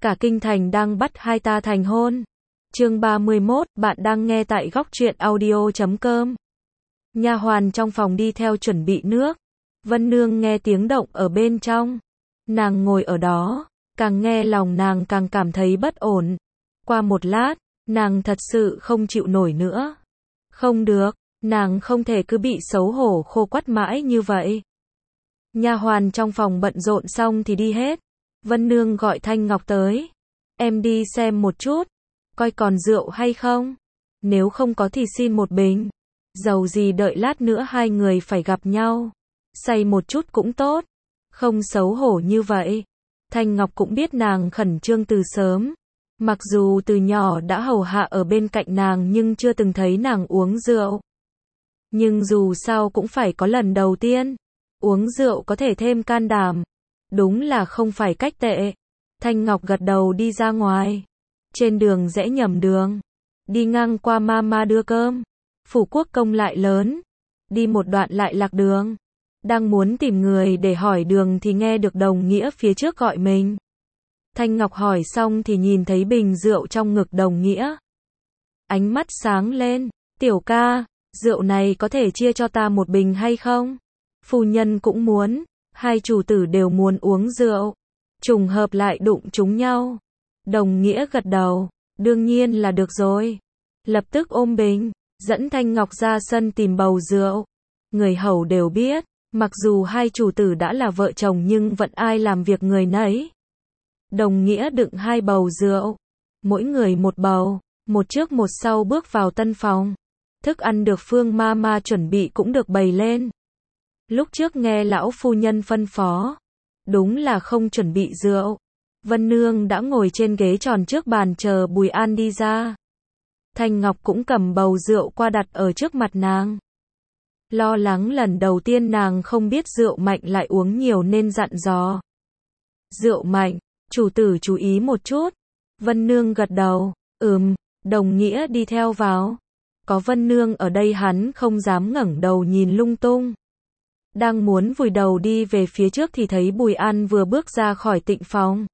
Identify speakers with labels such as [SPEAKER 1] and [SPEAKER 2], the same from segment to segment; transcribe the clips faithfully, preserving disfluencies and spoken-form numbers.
[SPEAKER 1] cả kinh thành đang bắt hai ta thành hôn. Chương ba mươi mốt, bạn đang nghe tại góc truyện audio chấm com. Nha hoàn trong phòng đi theo chuẩn bị nước. Vân Nương nghe tiếng động ở bên trong. Nàng ngồi ở đó, càng nghe lòng nàng càng cảm thấy bất ổn. Qua một lát, nàng thật sự không chịu nổi nữa. Không được, nàng không thể cứ bị xấu hổ khô quắt mãi như vậy. Nha hoàn trong phòng bận rộn xong thì đi hết. Vân Nương gọi Thanh Ngọc tới. Em đi xem một chút, coi còn rượu hay không. Nếu không có thì xin một bình. Dầu gì đợi lát nữa hai người phải gặp nhau. Say một chút cũng tốt. Không xấu hổ như vậy. Thanh Ngọc cũng biết nàng khẩn trương từ sớm. Mặc dù từ nhỏ đã hầu hạ ở bên cạnh nàng nhưng chưa từng thấy nàng uống rượu. Nhưng dù sao cũng phải có lần đầu tiên. Uống rượu có thể thêm can đảm. Đúng là không phải cách tệ. Thanh Ngọc gật đầu đi ra ngoài. Trên đường rẽ nhầm đường. Đi ngang qua mama đưa cơm. Phủ quốc công lại lớn. Đi một đoạn lại lạc đường. Đang muốn tìm người để hỏi đường thì nghe được đồng nghĩa phía trước gọi mình. Thanh Ngọc hỏi xong thì nhìn thấy bình rượu trong ngực đồng nghĩa. Ánh mắt sáng lên. Tiểu ca, rượu này có thể chia cho ta một bình hay không? Phu nhân cũng muốn. Hai chủ tử đều muốn uống rượu. Trùng hợp lại đụng chúng nhau. Đồng nghĩa gật đầu. Đương nhiên là được rồi. Lập tức ôm bình. Dẫn Thanh Ngọc ra sân tìm bầu rượu. Người hầu đều biết. Mặc dù hai chủ tử đã là vợ chồng nhưng vẫn ai làm việc người nấy. Đồng nghĩa đựng hai bầu rượu. Mỗi người một bầu. Một trước một sau bước vào tân phòng. Thức ăn được Phương Mama chuẩn bị cũng được bày lên. Lúc trước nghe lão phu nhân phân phó. Đúng là không chuẩn bị rượu. Vân Nương đã ngồi trên ghế tròn trước bàn chờ Bùi An đi ra. Thanh Ngọc cũng cầm bầu rượu qua đặt ở trước mặt nàng. Lo lắng lần đầu tiên nàng không biết rượu mạnh lại uống nhiều nên dặn dò. Rượu mạnh, chủ tử chú ý một chút. Vân Nương gật đầu. Ừm, đồng nghĩa đi theo vào. Có Vân Nương ở đây hắn không dám ngẩng đầu nhìn lung tung. Đang muốn vùi đầu đi về phía trước thì thấy Bùi An vừa bước ra khỏi tịnh phòng.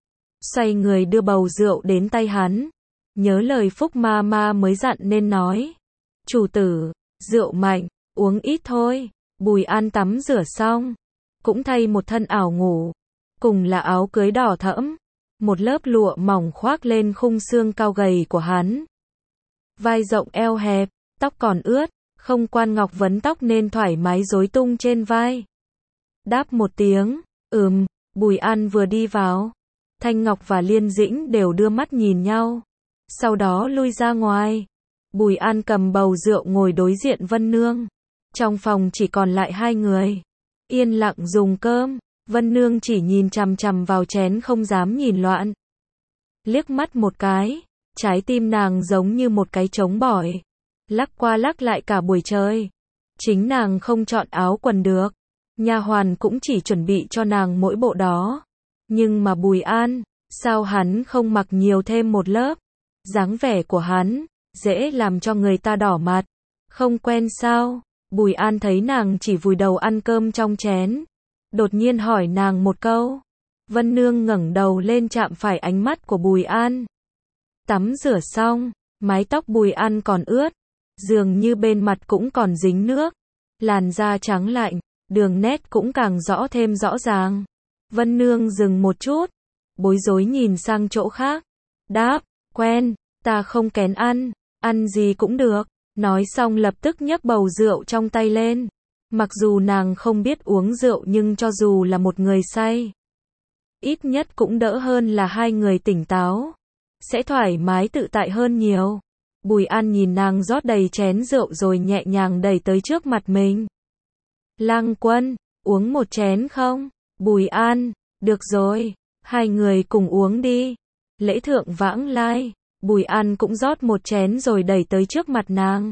[SPEAKER 1] Xoay người đưa bầu rượu đến tay hắn. Nhớ lời Phúc Mama mới dặn nên nói. Chủ tử, rượu mạnh, uống ít thôi. Bùi An tắm rửa xong. Cũng thay một thân áo ngủ. Cùng là áo cưới đỏ thẫm. Một lớp lụa mỏng khoác lên khung xương cao gầy của hắn. Vai rộng eo hẹp, tóc còn ướt. Không quan ngọc vấn tóc nên thoải mái rối tung trên vai. Đáp một tiếng. Ừm, Bùi An vừa đi vào. Thanh Ngọc và Liên Dĩnh đều đưa mắt nhìn nhau. Sau đó lui ra ngoài. Bùi An cầm bầu rượu ngồi đối diện Vân Nương. Trong phòng chỉ còn lại hai người. Yên lặng dùng cơm. Vân Nương chỉ nhìn chằm chằm vào chén không dám nhìn loạn. Liếc mắt một cái. Trái tim nàng giống như một cái trống bỏi. Lắc qua lắc lại cả buổi trời. Chính nàng không chọn áo quần được. Nha hoàn cũng chỉ chuẩn bị cho nàng mỗi bộ đó. Nhưng mà Bùi An, sao hắn không mặc nhiều thêm một lớp? Dáng vẻ của hắn, dễ làm cho người ta đỏ mặt. Không quen sao? Bùi An thấy nàng chỉ vùi đầu ăn cơm trong chén. Đột nhiên hỏi nàng một câu. Vân Nương ngẩng đầu lên chạm phải ánh mắt của Bùi An. Tắm rửa xong, mái tóc Bùi An còn ướt. Dường như bên mặt cũng còn dính nước. Làn da trắng lạnh, đường nét cũng càng rõ thêm rõ ràng. Vân Nương dừng một chút. Bối rối nhìn sang chỗ khác. Đáp, quen, ta không kén ăn. Ăn gì cũng được. Nói xong lập tức nhấc bầu rượu trong tay lên. Mặc dù nàng không biết uống rượu nhưng cho dù là một người say. Ít nhất cũng đỡ hơn là hai người tỉnh táo. Sẽ thoải mái tự tại hơn nhiều. Bùi An nhìn nàng rót đầy chén rượu rồi nhẹ nhàng đẩy tới trước mặt mình. Lang Quân, uống một chén không? Bùi An, được rồi, hai người cùng uống đi. Lễ thượng vãng lai. Bùi An cũng rót một chén rồi đẩy tới trước mặt nàng.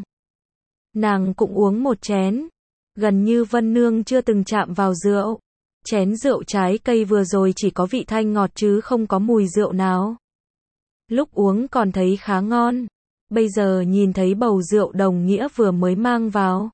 [SPEAKER 1] Nàng cũng uống một chén. Gần như Vân Nương chưa từng chạm vào rượu. Chén rượu trái cây vừa rồi chỉ có vị thanh ngọt chứ không có mùi rượu nào. Lúc uống còn thấy khá ngon. Bây giờ nhìn thấy bầu rượu đồng nghĩa vừa mới mang vào.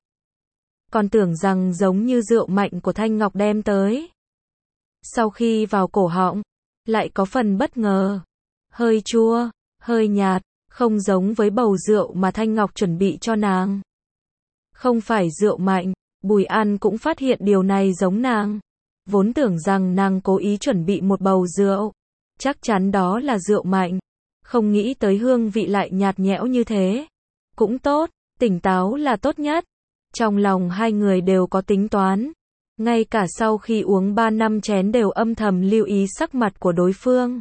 [SPEAKER 1] Còn tưởng rằng giống như rượu mạnh của Thanh Ngọc đem tới. Sau khi vào cổ họng, lại có phần bất ngờ. Hơi chua, hơi nhạt, không giống với bầu rượu mà Thanh Ngọc chuẩn bị cho nàng. Không phải rượu mạnh, Bùi An cũng phát hiện điều này giống nàng. Vốn tưởng rằng nàng cố ý chuẩn bị một bầu rượu, chắc chắn đó là rượu mạnh. Không nghĩ tới hương vị lại nhạt nhẽo như thế. Cũng tốt, tỉnh táo là tốt nhất. Trong lòng hai người đều có tính toán. Ngay cả sau khi uống ba năm chén đều âm thầm lưu ý sắc mặt của đối phương.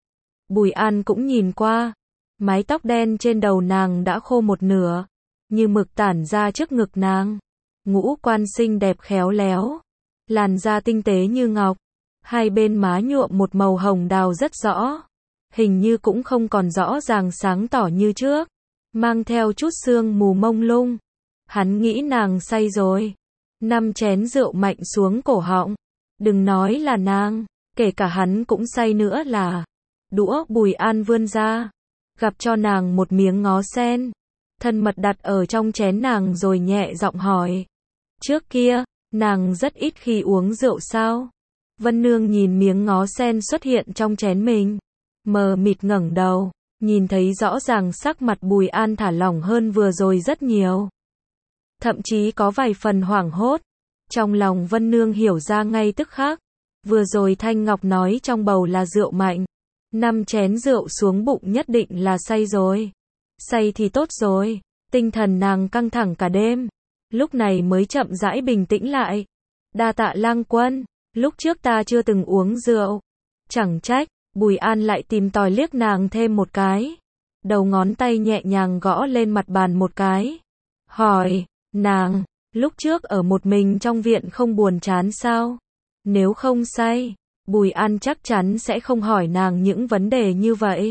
[SPEAKER 1] Bùi An cũng nhìn qua. Mái tóc đen trên đầu nàng đã khô một nửa, như mực tản ra trước ngực nàng. Ngũ quan xinh đẹp khéo léo, làn da tinh tế như ngọc, hai bên má nhuộm một màu hồng đào rất rõ, hình như cũng không còn rõ ràng sáng tỏ như trước, mang theo chút sương mù mông lung. Hắn nghĩ nàng say rồi. Năm chén rượu mạnh xuống cổ họng. Đừng nói là nàng, kể cả hắn cũng say nữa là. Đũa Bùi An vươn ra, gặp cho nàng một miếng ngó sen, thân mật đặt ở trong chén nàng rồi nhẹ giọng hỏi. Trước kia, nàng rất ít khi uống rượu sao? Vân Nương nhìn miếng ngó sen xuất hiện trong chén mình, mờ mịt ngẩng đầu, nhìn thấy rõ ràng sắc mặt Bùi An thả lỏng hơn vừa rồi rất nhiều. Thậm chí có vài phần hoảng hốt. Trong lòng Vân Nương hiểu ra ngay tức khắc. Vừa rồi Thanh Ngọc nói trong bầu là rượu mạnh. Năm chén rượu xuống bụng nhất định là say rồi. Say thì tốt rồi. Tinh thần nàng căng thẳng cả đêm. Lúc này mới chậm rãi bình tĩnh lại. Đa tạ lang quân, lúc trước ta chưa từng uống rượu. Chẳng trách, Bùi An lại tìm tòi liếc nàng thêm một cái. Đầu ngón tay nhẹ nhàng gõ lên mặt bàn một cái. Hỏi, nàng, lúc trước ở một mình trong viện không buồn chán sao? Nếu không say, Bùi An chắc chắn sẽ không hỏi nàng những vấn đề như vậy.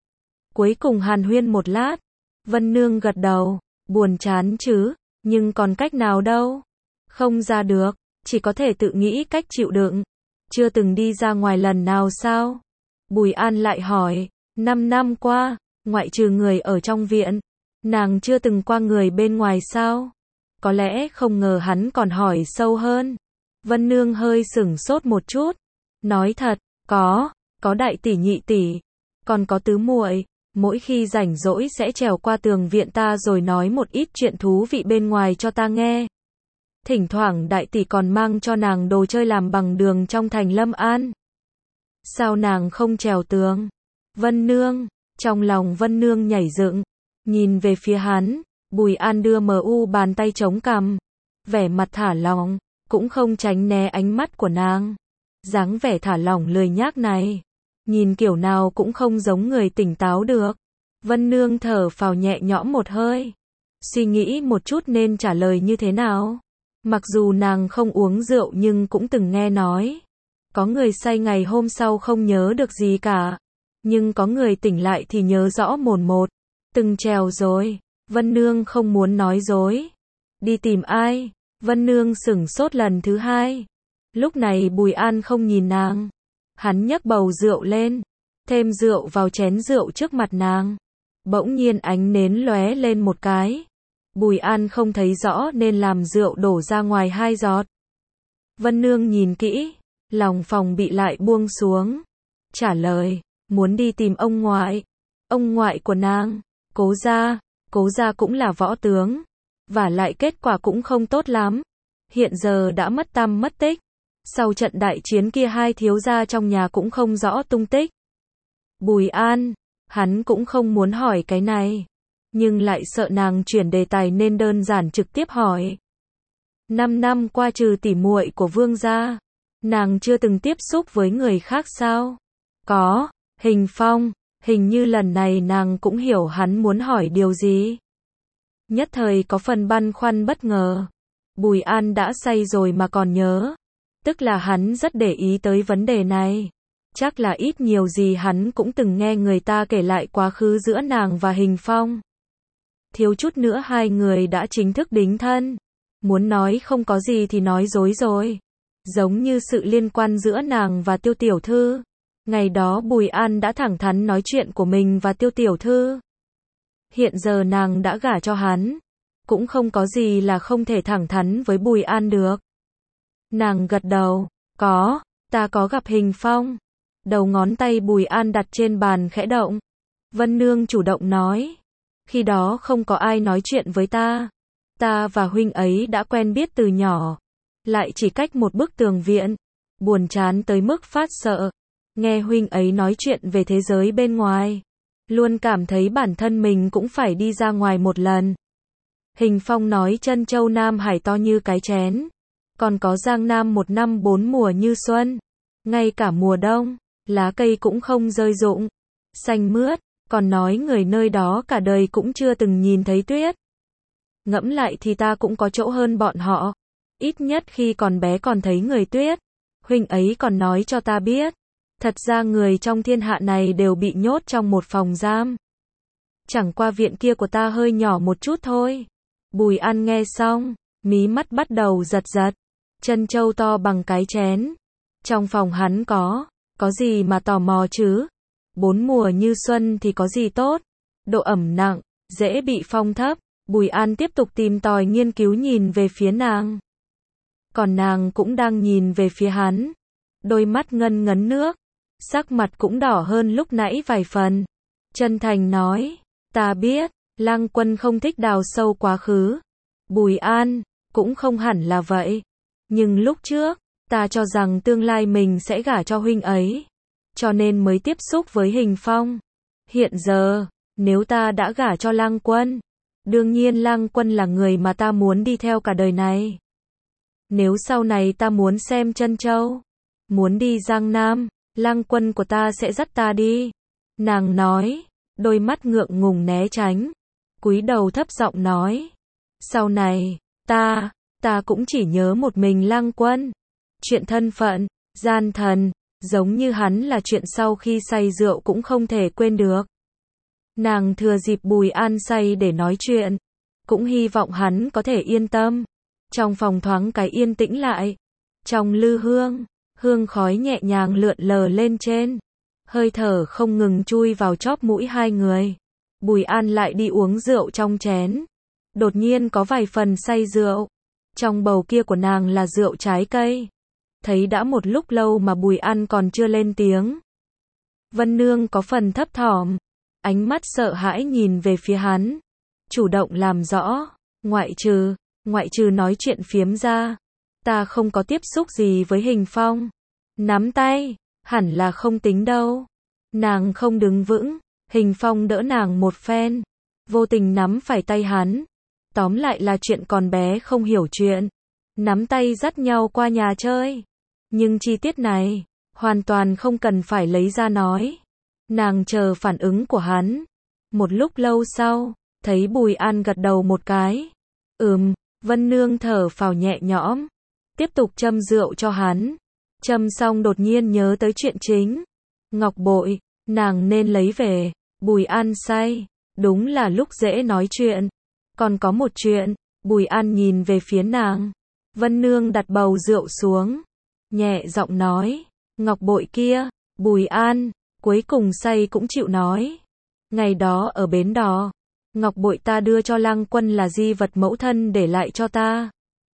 [SPEAKER 1] Cuối cùng hàn huyên một lát, Vân Nương gật đầu, buồn chán chứ, nhưng còn cách nào đâu? Không ra được, chỉ có thể tự nghĩ cách chịu đựng. Chưa từng đi ra ngoài lần nào sao? Bùi An lại hỏi, năm năm qua, ngoại trừ người ở trong viện, nàng chưa từng qua người bên ngoài sao? Có lẽ không ngờ hắn còn hỏi sâu hơn. Vân Nương hơi sửng sốt một chút, nói thật, có, có đại tỷ nhị tỷ, còn có tứ muội, mỗi khi rảnh rỗi sẽ trèo qua tường viện ta rồi nói một ít chuyện thú vị bên ngoài cho ta nghe. Thỉnh thoảng đại tỷ còn mang cho nàng đồ chơi làm bằng đường trong thành Lâm An. Sao nàng không trèo tường? Vân Nương, trong lòng Vân Nương nhảy dựng, nhìn về phía hắn. Bùi An đưa mờ u bàn tay chống cằm, vẻ mặt thả lỏng, cũng không tránh né ánh mắt của nàng. Dáng vẻ thả lỏng lười nhác này, nhìn kiểu nào cũng không giống người tỉnh táo được. Vân Nương thở phào nhẹ nhõm một hơi, suy nghĩ một chút nên trả lời như thế nào. Mặc dù nàng không uống rượu nhưng cũng từng nghe nói, có người say ngày hôm sau không nhớ được gì cả, nhưng có người tỉnh lại thì nhớ rõ mồn một. Từng trèo rồi. Vân Nương không muốn nói dối. Đi tìm ai? Vân Nương sửng sốt lần thứ hai. Lúc này Bùi An không nhìn nàng. Hắn nhấc bầu rượu lên, thêm rượu vào chén rượu trước mặt nàng. Bỗng nhiên ánh nến lóe lên một cái. Bùi An không thấy rõ nên làm rượu đổ ra ngoài hai giọt. Vân Nương nhìn kỹ, lòng phòng bị lại buông xuống. Trả lời, muốn đi tìm ông ngoại. Ông ngoại của nàng, Cố gia. Cố gia cũng là võ tướng, và lại kết quả cũng không tốt lắm. Hiện giờ đã mất tăm mất tích. Sau trận đại chiến kia hai thiếu gia trong nhà cũng không rõ tung tích. Bùi An, hắn cũng không muốn hỏi cái này, nhưng lại sợ nàng chuyển đề tài nên đơn giản trực tiếp hỏi. Năm năm qua trừ tỉ muội của Vương gia, nàng chưa từng tiếp xúc với người khác sao? Có, Hình Phong. Hình như lần này nàng cũng hiểu hắn muốn hỏi điều gì. Nhất thời có phần băn khoăn bất ngờ. Bùi An đã say rồi mà còn nhớ. Tức là hắn rất để ý tới vấn đề này. Chắc là ít nhiều gì hắn cũng từng nghe người ta kể lại quá khứ giữa nàng và Hình Phong. Thiếu chút nữa hai người đã chính thức đính thân. Muốn nói không có gì thì nói dối rồi. Giống như sự liên quan giữa nàng và Tiêu tiểu thư. Ngày đó Bùi An đã thẳng thắn nói chuyện của mình và Tiêu tiểu thư. Hiện giờ nàng đã gả cho hắn, cũng không có gì là không thể thẳng thắn với Bùi An được. Nàng gật đầu, có, ta có gặp Hình Phong. Đầu ngón tay Bùi An đặt trên bàn khẽ động. Vân Nương chủ động nói. Khi đó không có ai nói chuyện với ta. Ta và huynh ấy đã quen biết từ nhỏ. Lại chỉ cách một bức tường viện. Buồn chán tới mức phát sợ. Nghe huynh ấy nói chuyện về thế giới bên ngoài. Luôn cảm thấy bản thân mình cũng phải đi ra ngoài một lần. Hình Phong nói Trân Châu Nam Hải to như cái chén. Còn có Giang Nam một năm bốn mùa như xuân. Ngay cả mùa đông, lá cây cũng không rơi rụng. Xanh mướt, còn nói người nơi đó cả đời cũng chưa từng nhìn thấy tuyết. Ngẫm lại thì ta cũng có chỗ hơn bọn họ. Ít nhất khi còn bé còn thấy người tuyết. Huynh ấy còn nói cho ta biết. Thật ra người trong thiên hạ này đều bị nhốt trong một phòng giam. Chẳng qua viện kia của ta hơi nhỏ một chút thôi. Bùi An nghe xong, mí mắt bắt đầu giật giật. Trân châu to bằng cái chén. Trong phòng hắn có, có gì mà tò mò chứ? Bốn mùa như xuân thì có gì tốt? Độ ẩm nặng, dễ bị phong thấp. Bùi An tiếp tục tìm tòi nghiên cứu nhìn về phía nàng. Còn nàng cũng đang nhìn về phía hắn. Đôi mắt ngân ngấn nước. Sắc mặt cũng đỏ hơn lúc nãy vài phần. Chân thành nói, ta biết, Lăng Quân không thích đào sâu quá khứ. Bùi An, cũng không hẳn là vậy. Nhưng lúc trước, ta cho rằng tương lai mình sẽ gả cho huynh ấy. Cho nên mới tiếp xúc với Hình Phong. Hiện giờ, nếu ta đã gả cho Lăng Quân, đương nhiên Lăng Quân là người mà ta muốn đi theo cả đời này. Nếu sau này ta muốn xem Trân Châu, muốn đi Giang Nam, Lăng Quân của ta sẽ dắt ta đi. Nàng nói, đôi mắt ngượng ngùng né tránh, cúi đầu thấp giọng nói. Sau này, ta, ta cũng chỉ nhớ một mình Lăng Quân. Chuyện thân phận, gian thần, giống như hắn là chuyện sau khi say rượu cũng không thể quên được. Nàng thừa dịp Bùi An say để nói chuyện, cũng hy vọng hắn có thể yên tâm. Trong phòng thoáng cái yên tĩnh lại. Trong lư hương, hương khói nhẹ nhàng lượn lờ lên trên. Hơi thở không ngừng chui vào chóp mũi hai người. Bùi An lại đi uống rượu trong chén. Đột nhiên có vài phần say rượu. Trong bầu kia của nàng là rượu trái cây. Thấy đã một lúc lâu mà Bùi An còn chưa lên tiếng. Vân Nương có phần thấp thỏm. Ánh mắt sợ hãi nhìn về phía hắn. Chủ động làm rõ. Ngoại trừ, ngoại trừ nói chuyện phiếm ra. Ta không có tiếp xúc gì với Hình Phong. Nắm tay, hẳn là không tính đâu. Nàng không đứng vững. Hình Phong đỡ nàng một phen. Vô tình nắm phải tay hắn. Tóm lại là chuyện còn bé không hiểu chuyện. Nắm tay dắt nhau qua nhà chơi. Nhưng chi tiết này, hoàn toàn không cần phải lấy ra nói. Nàng chờ phản ứng của hắn. Một lúc lâu sau, thấy Bùi An gật đầu một cái. Ừm, Vân Nương thở phào nhẹ nhõm. Tiếp tục châm rượu cho hắn. Châm xong đột nhiên nhớ tới chuyện chính. Ngọc bội, nàng nên lấy về. Bùi An say. Đúng là lúc dễ nói chuyện. Còn có một chuyện. Bùi An nhìn về phía nàng. Vân Nương đặt bầu rượu xuống. Nhẹ giọng nói. Ngọc bội kia. Bùi An, cuối cùng say cũng chịu nói. Ngày đó ở bến đò. Ngọc bội ta đưa cho Lăng Quân là di vật mẫu thân để lại cho ta.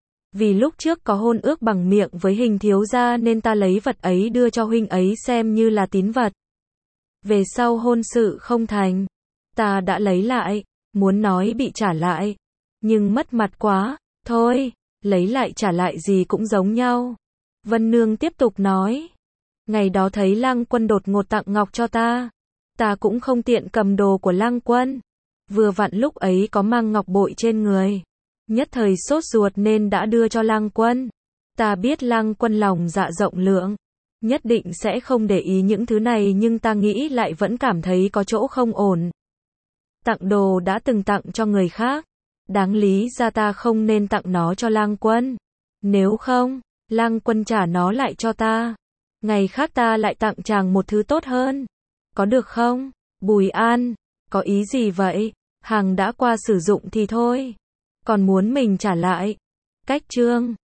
[SPEAKER 1] Vì lúc trước có hôn ước bằng miệng với Hình thiếu gia nên ta lấy vật ấy đưa cho huynh ấy xem như là tín vật. Về sau hôn sự không thành, ta đã lấy lại, muốn nói bị trả lại, nhưng mất mặt quá, thôi, lấy lại trả lại gì cũng giống nhau. Vân Nương tiếp tục nói, ngày đó thấy Lăng Quân đột ngột tặng ngọc cho ta, ta cũng không tiện cầm đồ của Lăng Quân, vừa vặn lúc ấy có mang ngọc bội trên người. Nhất thời sốt ruột nên đã đưa cho Lăng Quân. Ta biết Lăng Quân lòng dạ rộng lượng, nhất định sẽ không để ý những thứ này nhưng ta nghĩ lại vẫn cảm thấy có chỗ không ổn. Tặng đồ đã từng tặng cho người khác, đáng lý ra ta không nên tặng nó cho Lăng Quân. Nếu không, Lăng Quân trả nó lại cho ta. Ngày khác ta lại tặng chàng một thứ tốt hơn. Có được không? Bùi An, có ý gì vậy? Hàng đã qua sử dụng thì thôi. Còn muốn mình trả lại. Cách chương